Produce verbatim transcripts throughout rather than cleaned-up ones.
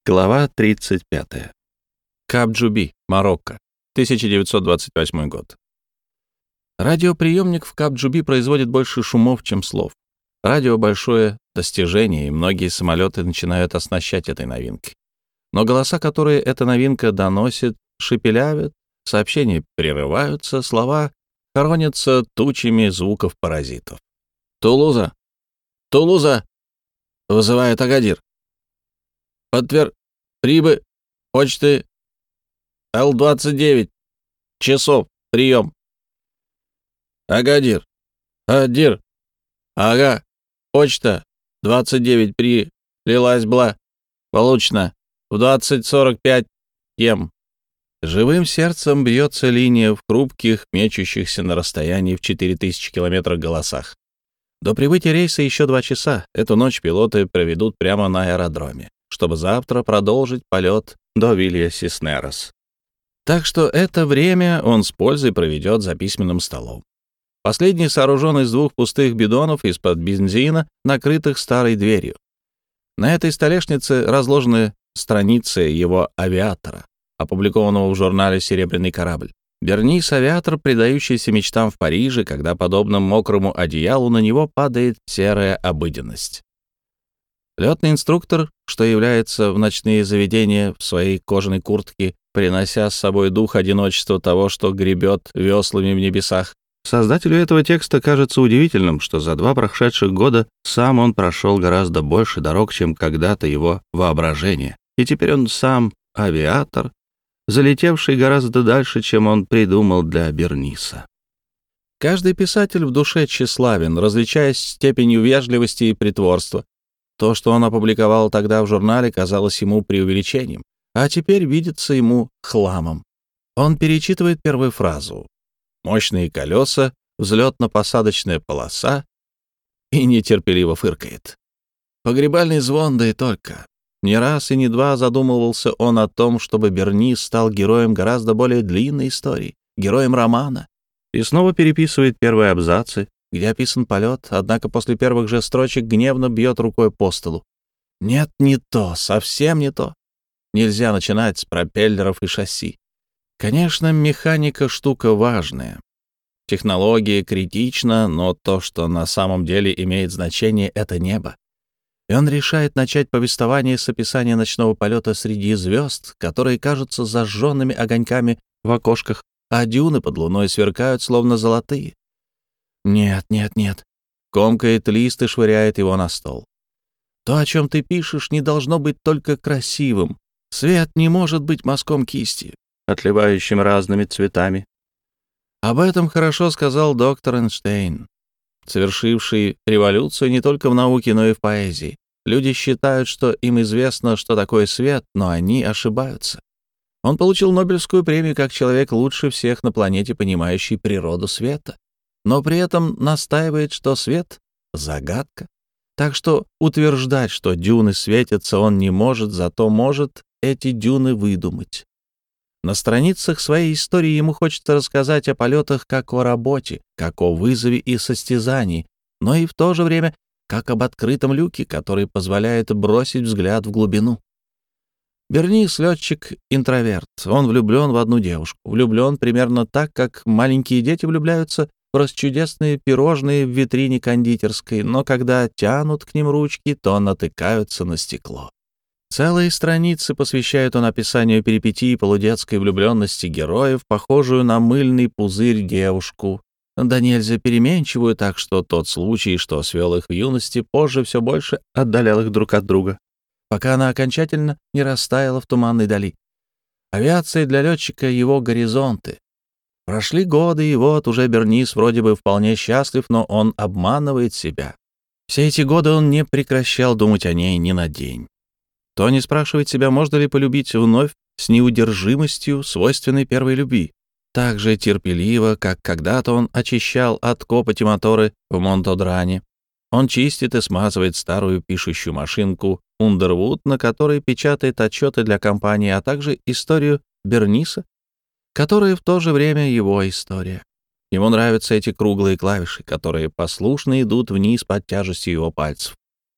Глава тридцать пятая. Кап-Джуби, Марокко, тысяча девятьсот двадцать восьмой год. Радиоприемник в Кап-Джуби производит больше шумов, чем слов. Радио — большое достижение, и многие самолеты начинают оснащать этой новинкой. Но голоса, которые эта новинка доносит, шепелявят, сообщения прерываются, слова хоронятся тучами звуков-паразитов. «Тулуза! Тулуза!» — вызывает Агадир. «Подтвер... Прибы... Почты... Л двадцать девять. Часов. Прием». «Агадир. Адир. Ага. Почта. двадцать девять. Прилилась была. Получено. В двадцать сорок пять. Ем». Живым сердцем бьется линия в хрупких, мечущихся на расстоянии в четыре тысячи километров голосах. До прибытия рейса еще два часа. Эту ночь пилоты проведут прямо на аэродроме, чтобы завтра продолжить полет до Вилья-Сиснерос. Так что это время он с пользой проведет за письменным столом. Последний сооружен из двух пустых бидонов из-под бензина, накрытых старой дверью. На этой столешнице разложены страницы его «Авиатора», опубликованного в журнале «Серебряный корабль». Бернис — авиатор, предающийся мечтам в Париже, когда, подобно мокрому одеялу, на него падает серая обыденность. Летный инструктор, что является в ночные заведения в своей кожаной куртке, принося с собой дух одиночества того, что гребет веслами в небесах. Создателю этого текста кажется удивительным, что за два прошедших года сам он прошел гораздо больше дорог, чем когда-то его воображение. И теперь он сам авиатор, залетевший гораздо дальше, чем он придумал для Берниса. Каждый писатель в душе тщеславен, различаясь степенью вежливости и притворства. То, что он опубликовал тогда в журнале, казалось ему преувеличением, а теперь видится ему хламом. Он перечитывает первую фразу: «Мощные колеса, взлетно-посадочная полоса» и нетерпеливо фыркает. Погребальный звон, да и только. Не раз и не два задумывался он о том, чтобы Бернис стал героем гораздо более длинной истории, героем романа, и снова переписывает первые абзацы, где описан полет, однако после первых же строчек гневно бьет рукой по столу. Нет, не то, совсем не то. Нельзя начинать с пропеллеров и шасси. Конечно, механика — штука важная. Технология критична, но то, что на самом деле имеет значение, — это небо. И он решает начать повествование с описания ночного полета среди звезд, которые кажутся зажженными огоньками в окошках, а дюны под луной сверкают, словно золотые. Нет, нет, нет. Комкает лист и швыряет его на стол. То, о чем ты пишешь, не должно быть только красивым. Свет не может быть мазком кисти, отливающим разными цветами. Об этом хорошо сказал доктор Эйнштейн, совершивший революцию не только в науке, но и в поэзии. Люди считают, что им известно, что такое свет, но они ошибаются. Он получил Нобелевскую премию как человек лучше всех на планете, понимающий природу света, но при этом настаивает, что свет — загадка. Так что утверждать, что дюны светятся, он не может, зато может эти дюны выдумать. На страницах своей истории ему хочется рассказать о полетах как о работе, как о вызове и состязании, но и в то же время как об открытом люке, который позволяет бросить взгляд в глубину. Бернис — летчик-интроверт. Он влюблен в одну девушку. Влюблен примерно так, как маленькие дети влюбляются в расчудесные пирожные в витрине кондитерской, но когда тянут к ним ручки, то натыкаются на стекло. Целые страницы посвящает он описанию перипетий полудетской влюбленности героев, похожую на мыльный пузырь девушку, да нельзя переменчивую, так что тот случай, что свел их в юности, позже все больше отдалял их друг от друга, пока она окончательно не растаяла в туманной дали. Авиация для летчика — его горизонты. Прошли годы, и вот уже Бернис вроде бы вполне счастлив, но он обманывает себя. Все эти годы он не прекращал думать о ней ни на день. Тони спрашивает себя, можно ли полюбить вновь с неудержимостью, свойственной первой любви, так же терпеливо, как когда-то он очищал от копоти моторы в Монтодране. Он чистит и смазывает старую пишущую машинку Ундервуд, на которой печатает отчеты для компании, а также историю Берниса, которая в то же время его история. Ему нравятся эти круглые клавиши, которые послушно идут вниз под тяжестью его пальцев.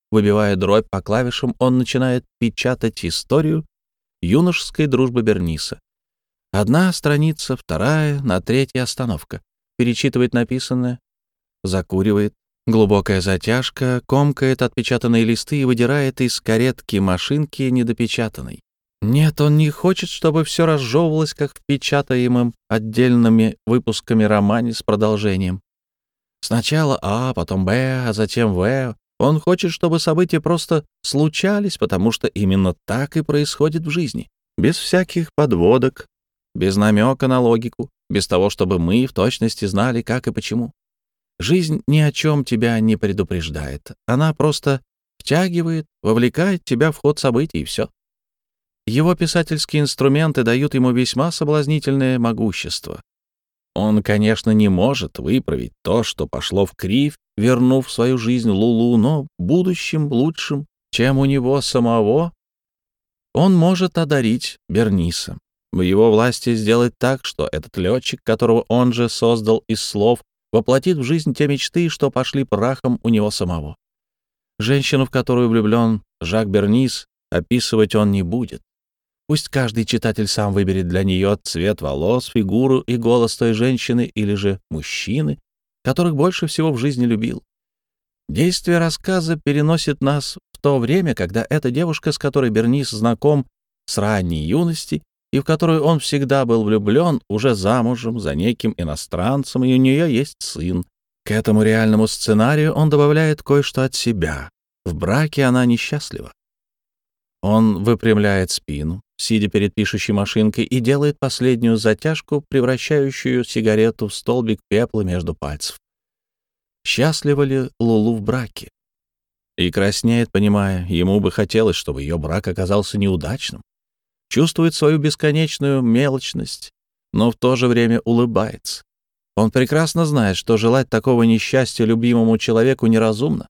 Выбивая дробь по клавишам, он начинает печатать историю юношеской дружбы Берниса. Одна страница, вторая, на третьей остановка. Перечитывает написанное, закуривает. Глубокая затяжка, комкает отпечатанные листы и выдирает из каретки машинки недопечатанной. Нет, он не хочет, чтобы все разжевывалось, как в печатаемом отдельными выпусками романе с продолжением. Сначала А, потом Б, а затем В. Он хочет, чтобы события просто случались, потому что именно так и происходит в жизни. Без всяких подводок, без намека на логику, без того, чтобы мы в точности знали, как и почему. Жизнь ни о чем тебя не предупреждает. Она просто втягивает, вовлекает тебя в ход событий, и все. Его писательские инструменты дают ему весьма соблазнительное могущество. Он, конечно, не может выправить то, что пошло вкривь, вернув в свою жизнь Лулу, но будущим лучшим, чем у него самого, он может одарить Берниса. В его власти сделать так, что этот летчик, которого он же создал из слов, воплотит в жизнь те мечты, что пошли прахом у него самого. Женщину, в которую влюблен Жак Бернис, описывать он не будет. Пусть каждый читатель сам выберет для нее цвет волос, фигуру и голос той женщины или же мужчины, которых больше всего в жизни любил. Действие рассказа переносит нас в то время, когда эта девушка, с которой Бернис знаком с ранней юности и в которую он всегда был влюблен, уже замужем за неким иностранцем, и у нее есть сын. К этому реальному сценарию он добавляет кое-что от себя. В браке она несчастлива. Он выпрямляет спину, сидя перед пишущей машинкой, и делает последнюю затяжку, превращающую сигарету в столбик пепла между пальцев. Счастлива ли Лулу в браке? И краснеет, понимая, ему бы хотелось, чтобы ее брак оказался неудачным. Чувствует свою бесконечную мелочность, но в то же время улыбается. Он прекрасно знает, что желать такого несчастья любимому человеку неразумно.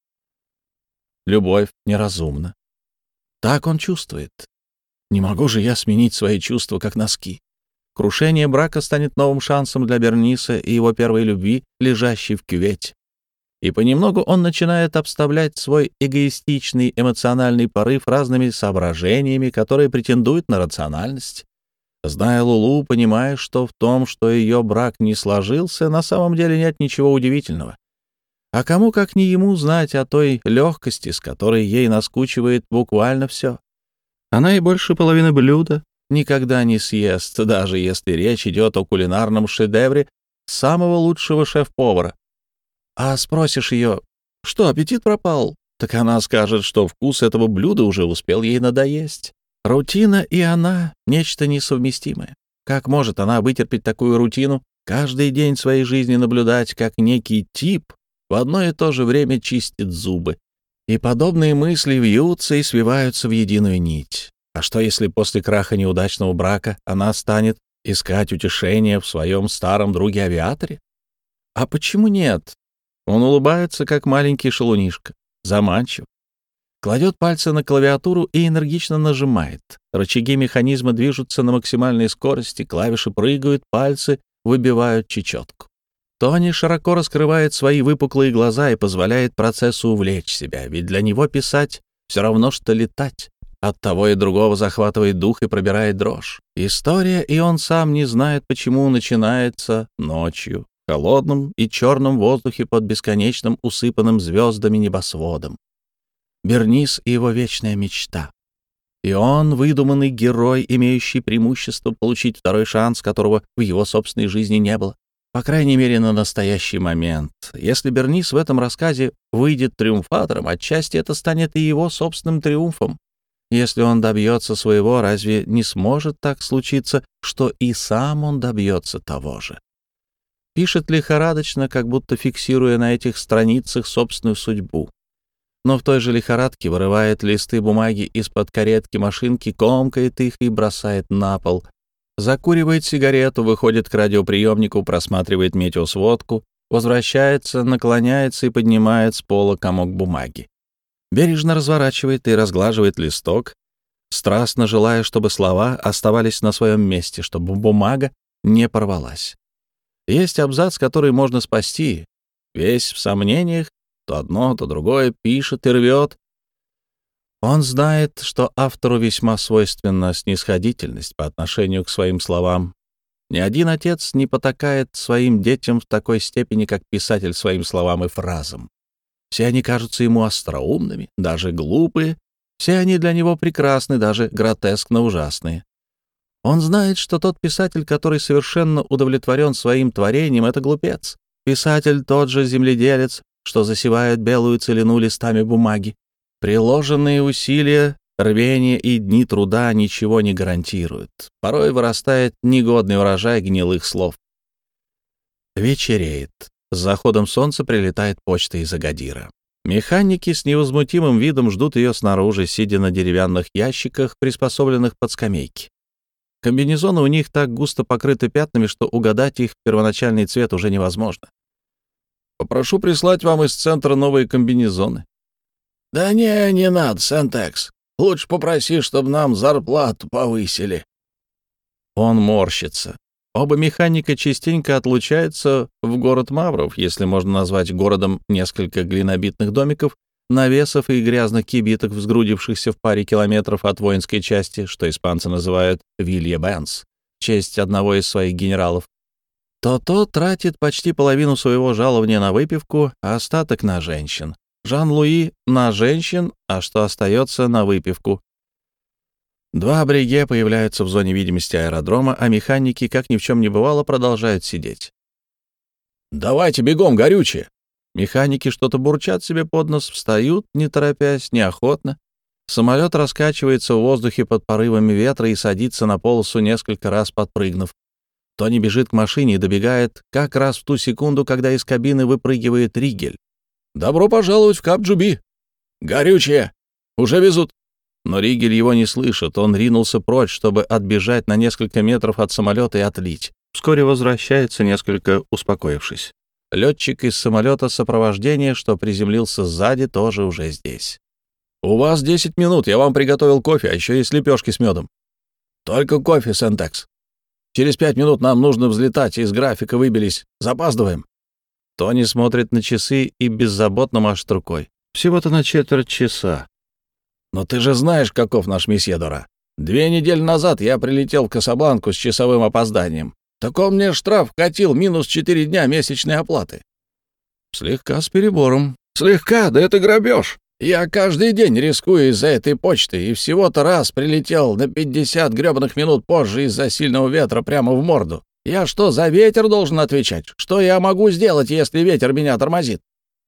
Любовь неразумна. Так он чувствует. Не могу же я сменить свои чувства, как носки. Крушение брака станет новым шансом для Берниса и его первой любви, лежащей в кювете. И понемногу он начинает обставлять свой эгоистичный эмоциональный порыв разными соображениями, которые претендуют на рациональность. Зная Лулу, понимая, что в том, что ее брак не сложился, на самом деле нет ничего удивительного. А кому, как не ему, знать о той легкости, с которой ей наскучивает буквально все. Она и больше половины блюда никогда не съест, даже если речь идет о кулинарном шедевре самого лучшего шеф-повара. А спросишь ее, что аппетит пропал, так она скажет, что вкус этого блюда уже успел ей надоесть. Рутина и она — нечто несовместимое. Как может она вытерпеть такую рутину, каждый день своей жизни наблюдать, как некий тип в одно и то же время чистит зубы? И подобные мысли вьются и свиваются в единую нить. А что, если после краха неудачного брака она станет искать утешение в своем старом друге-авиаторе? А почему нет? Он улыбается, как маленький шалунишка, заманчив. Кладет пальцы на клавиатуру и энергично нажимает. Рычаги механизма движутся на максимальной скорости, клавиши прыгают, пальцы выбивают чечетку. Тони широко раскрывает свои выпуклые глаза и позволяет процессу увлечь себя, ведь для него писать все равно, что летать. От того и другого захватывает дух и пробирает дрожь. История, и он сам не знает, почему, начинается ночью, в холодном и черном воздухе под бесконечным усыпанным звездами небосводом. Бернис и его вечная мечта. И он — выдуманный герой, имеющий преимущество получить второй шанс, которого в его собственной жизни не было. По крайней мере, на настоящий момент. Если Бернис в этом рассказе выйдет триумфатором, отчасти это станет и его собственным триумфом. Если он добьется своего, разве не сможет так случиться, что и сам он добьется того же? Пишет лихорадочно, как будто фиксируя на этих страницах собственную судьбу. Но в той же лихорадке вырывает листы бумаги из-под каретки машинки, комкает их и бросает на пол. Закуривает сигарету, выходит к радиоприемнику, просматривает метеосводку, возвращается, наклоняется и поднимает с пола комок бумаги. Бережно разворачивает и разглаживает листок, страстно желая, чтобы слова оставались на своем месте, чтобы бумага не порвалась. Есть абзац, который можно спасти. Весь в сомнениях, то одно, то другое, пишет и рвет. Он знает, что автору весьма свойственна снисходительность по отношению к своим словам. Ни один отец не потакает своим детям в такой степени, как писатель своим словам и фразам. Все они кажутся ему остроумными, даже глупые. Все они для него прекрасны, даже гротескно ужасные. Он знает, что тот писатель, который совершенно удовлетворен своим творением, — это глупец. Писатель — тот же земледелец, что засевает белую целину листами бумаги. Приложенные усилия, рвение и дни труда ничего не гарантируют. Порой вырастает негодный урожай гнилых слов. Вечереет. С заходом солнца прилетает почта из Агадира. Механики с невозмутимым видом ждут ее снаружи, сидя на деревянных ящиках, приспособленных под скамейки. Комбинезоны у них так густо покрыты пятнами, что угадать их первоначальный цвет уже невозможно. «Попрошу прислать вам из центра новые комбинезоны». «Да не, не надо, Сентекс. Лучше попроси, чтобы нам зарплату повысили». Он морщится. Оба механика частенько отлучаются в город Мавров, если можно назвать городом несколько глинобитных домиков, навесов и грязных кибиток, сгрудившихся в паре километров от воинской части, что испанцы называют Вилья-Бенс, в честь одного из своих генералов. То-то тратит почти половину своего жалования на выпивку, а остаток на женщин. Жан-Луи — на женщин, а что остается — на выпивку. Два абреге появляются в зоне видимости аэродрома, а механики, как ни в чем не бывало, продолжают сидеть. «Давайте бегом, горючее!» Механики что-то бурчат себе под нос, встают, не торопясь, неохотно. Самолет раскачивается в воздухе под порывами ветра и садится на полосу, несколько раз подпрыгнув. Тони бежит к машине и добегает как раз в ту секунду, когда из кабины выпрыгивает Ригель. «Добро пожаловать в Кап-Джуби!» «Горючее! Уже везут!» Но Ригель его не слышит, он ринулся прочь, чтобы отбежать на несколько метров от самолета и отлить. Вскоре возвращается, несколько успокоившись. Летчик из самолета сопровождения, что приземлился сзади, тоже уже здесь. «У вас десять минут, я вам приготовил кофе, а еще есть лепешки с медом». «Только кофе, Сентекс. Через пять минут нам нужно взлетать, из графика выбились, запаздываем». Тони смотрит на часы и беззаботно машет рукой. «Всего-то на четверть часа». «Но ты же знаешь, каков наш месье Дора. Две недели назад я прилетел в Касабланку с часовым опозданием. Так он мне штраф вкатил, минус четыре дня месячной оплаты». «Слегка с перебором». «Слегка? Да это грабеж. Я каждый день рискую из-за этой почты, и всего-то раз прилетел на пятьдесят гребаных минут позже из-за сильного ветра прямо в морду. Я что, за ветер должен отвечать? Что я могу сделать, если ветер меня тормозит?»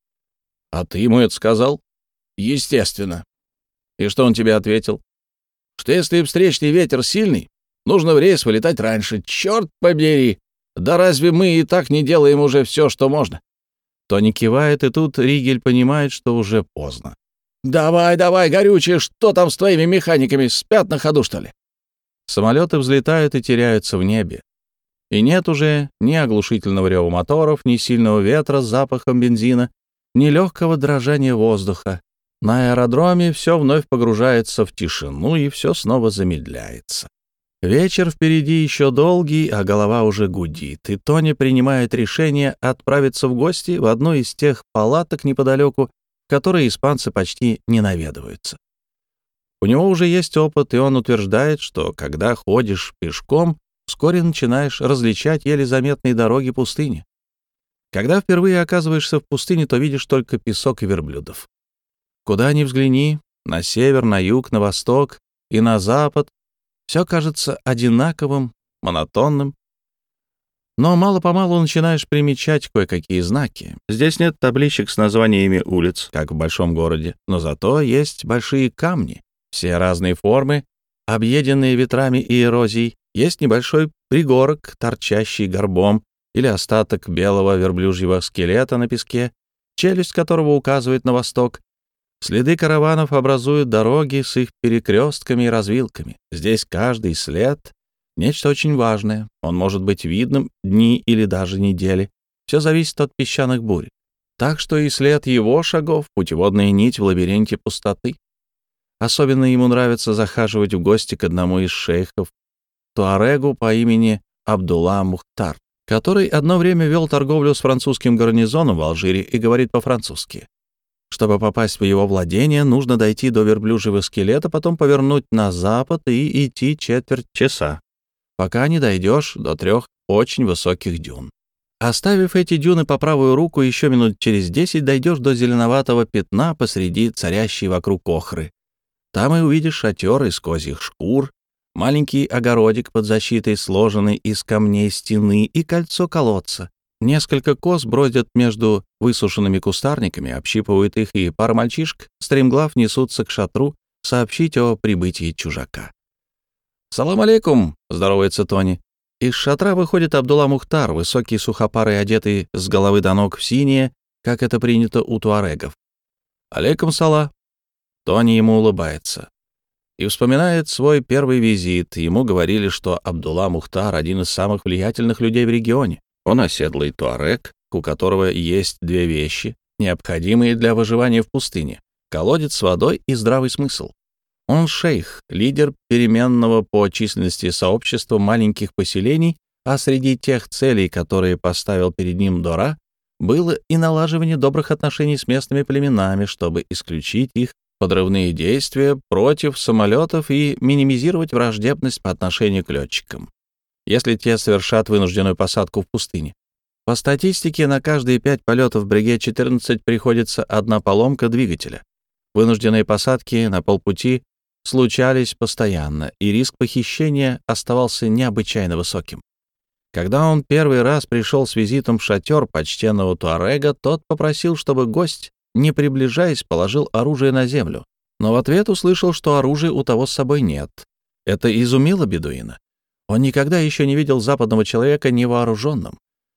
«А ты ему это сказал?» «Естественно». «И что он тебе ответил?» «Что если встречный ветер сильный, нужно в рейс вылетать раньше. Черт побери! Да разве мы и так не делаем уже все, что можно?» Тони кивает, и тут Ригель понимает, что уже поздно. «Давай, давай, горючее, что там с твоими механиками? Спят на ходу, что ли?» Самолеты взлетают и теряются в небе. И нет уже ни оглушительного рева моторов, ни сильного ветра с запахом бензина, ни легкого дрожания воздуха. На аэродроме все вновь погружается в тишину, и все снова замедляется. Вечер впереди еще долгий, а голова уже гудит, и Тони принимает решение отправиться в гости в одну из тех палаток неподалеку, в которые испанцы почти не наведываются. У него уже есть опыт, и он утверждает, что когда ходишь пешком, вскоре начинаешь различать еле заметные дороги пустыни. Когда впервые оказываешься в пустыне, то видишь только песок и верблюдов. Куда ни взгляни, на север, на юг, на восток и на запад, все кажется одинаковым, монотонным. Но мало-помалу начинаешь примечать кое-какие знаки. Здесь нет табличек с названиями улиц, как в большом городе, но зато есть большие камни, все разные формы, объеденные ветрами и эрозией. Есть небольшой пригорок, торчащий горбом, или остаток белого верблюжьего скелета на песке, челюсть которого указывает на восток. Следы караванов образуют дороги с их перекрестками и развилками. Здесь каждый след — нечто очень важное. Он может быть видным дни или даже недели. Все зависит от песчаных бурь. Так что и след его шагов — путеводная нить в лабиринте пустоты. Особенно ему нравится захаживать в гости к одному из шейхов, туарегу по имени Абдулла Мухтар, который одно время вел торговлю с французским гарнизоном в Алжире и говорит по-французски. Чтобы попасть в его владение, нужно дойти до верблюжьего скелета, потом повернуть на запад и идти четверть часа, пока не дойдешь до трех очень высоких дюн. Оставив эти дюны по правую руку, еще минут через десять дойдешь до зеленоватого пятна посреди царящей вокруг охры. Там и увидишь шатер из козьих шкур, маленький огородик под защитой, сложенный из камней стены, и кольцо колодца. Несколько коз бродят между высушенными кустарниками, общипывают их, и пара мальчишек, стремглав, несутся к шатру сообщить о прибытии чужака. «Салам алейкум!» — здоровается Тони. Из шатра выходит Абдулла Мухтар, высокий, сухопарый, одетый с головы до ног в синее, как это принято у туарегов. «Алейкум сала!» Тони ему улыбается и вспоминает свой первый визит. Ему говорили, что Абдулла Мухтар — один из самых влиятельных людей в регионе. Он оседлый туарег, у которого есть две вещи, необходимые для выживания в пустыне — колодец с водой и здравый смысл. Он шейх, лидер переменного по численности сообщества маленьких поселений, а среди тех целей, которые поставил перед ним Дора, было и налаживание добрых отношений с местными племенами, чтобы исключить их подрывные действия против самолетов и минимизировать враждебность по отношению к летчикам, если те совершат вынужденную посадку в пустыне. По статистике, на каждые пять полетов Бриге четырнадцать приходится одна поломка двигателя. Вынужденные посадки на полпути случались постоянно, и риск похищения оставался необычайно высоким. Когда он первый раз пришел с визитом в шатер почтенного туарега, тот попросил, чтобы гость, не приближаясь, положил оружие на землю, но в ответ услышал, что оружия у того с собой нет. Это изумило бедуина. Он никогда еще не видел западного человека невооруженным.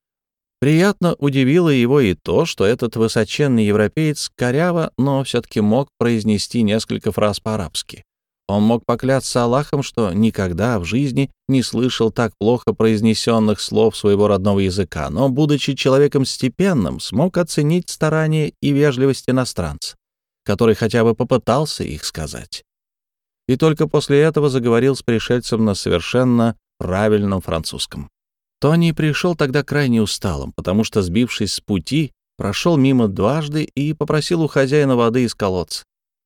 Приятно удивило его и то, что этот высоченный европеец коряво, но все-таки мог произнести несколько фраз по-арабски. Он мог поклясться Аллахом, что никогда в жизни не слышал так плохо произнесенных слов своего родного языка, но, будучи человеком степенным, смог оценить старания и вежливость иностранца, который хотя бы попытался их сказать. И только после этого заговорил с пришельцем на совершенно правильном французском. Тони пришел тогда крайне усталым, потому что, сбившись с пути, прошел мимо дважды и попросил у хозяина воды из колодца.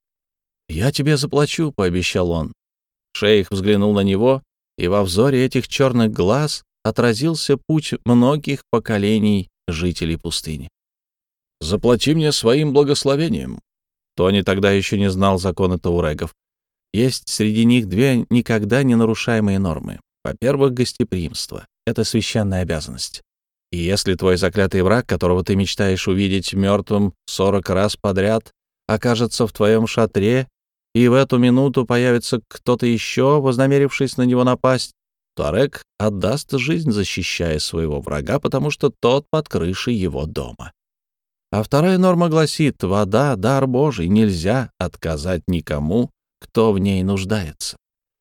«Я тебе заплачу», — пообещал он. Шейх взглянул на него, и во взоре этих черных глаз отразился путь многих поколений жителей пустыни. «Заплати мне своим благословением». Тони тогда еще не знал законы таурегов. Есть среди них две никогда не нарушаемые нормы. Во-первых, гостеприимство — это священная обязанность. И если твой заклятый враг, которого ты мечтаешь увидеть мертвым сорок раз подряд, окажется в твоем шатре, и в эту минуту появится кто-то еще, вознамерившись на него напасть, туарек отдаст жизнь, защищая своего врага, потому что тот под крышей его дома. А вторая норма гласит: вода — дар Божий, нельзя отказать никому, кто в ней нуждается.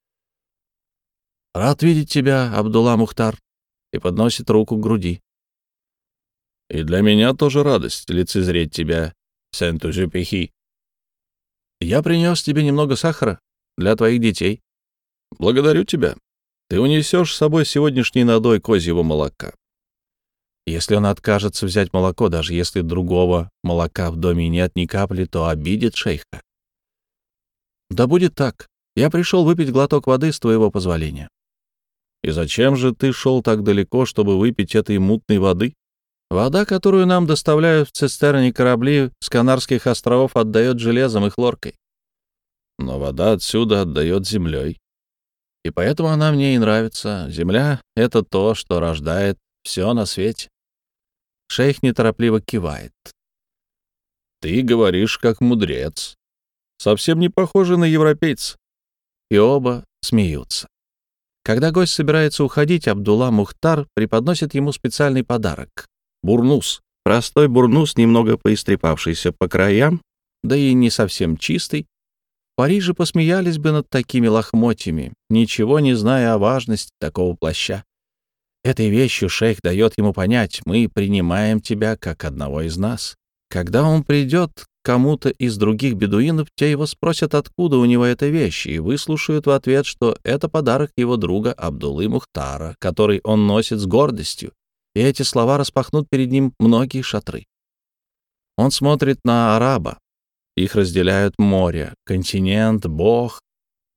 «Рад видеть тебя, Абдулла Мухтар», и подносит руку к груди. «И для меня тоже радость лицезреть тебя, Сент-Узюпехи. Я принес тебе немного сахара для твоих детей. Благодарю тебя. Ты унесешь с собой сегодняшний надой козьего молока. Если он откажется взять молоко, даже если другого молока в доме нет ни капли, то обидит шейха. Да будет так. Я пришел выпить глоток воды с твоего позволения. И зачем же ты шел так далеко, чтобы выпить этой мутной воды? Вода, которую нам доставляют в цистерне корабли с Канарских островов, отдает железом и хлоркой. Но вода отсюда отдает землей. И поэтому она мне и нравится. Земля — это то, что рождает все на свете. Шейх неторопливо кивает. Ты говоришь, как мудрец. Совсем не похоже на европейца. И оба смеются. Когда гость собирается уходить, Абдулла Мухтар преподносит ему специальный подарок. Бурнус. Простой бурнус, немного поистрепавшийся по краям, да и не совсем чистый. В Париже посмеялись бы над такими лохмотьями, ничего не зная о важности такого плаща. Этой вещью шейх дает ему понять: мы принимаем тебя как одного из нас. Когда он придет к кому-то из других бедуинов, те его спросят, откуда у него эта вещь, и выслушают в ответ, что это подарок его друга Абдуллы Мухтара, который он носит с гордостью. И эти слова распахнут перед ним многие шатры. Он смотрит на араба, Их разделяют море, континент, Бог.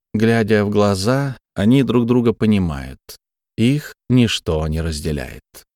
Глядя в глаза, они друг друга понимают. Их ничто не разделяет.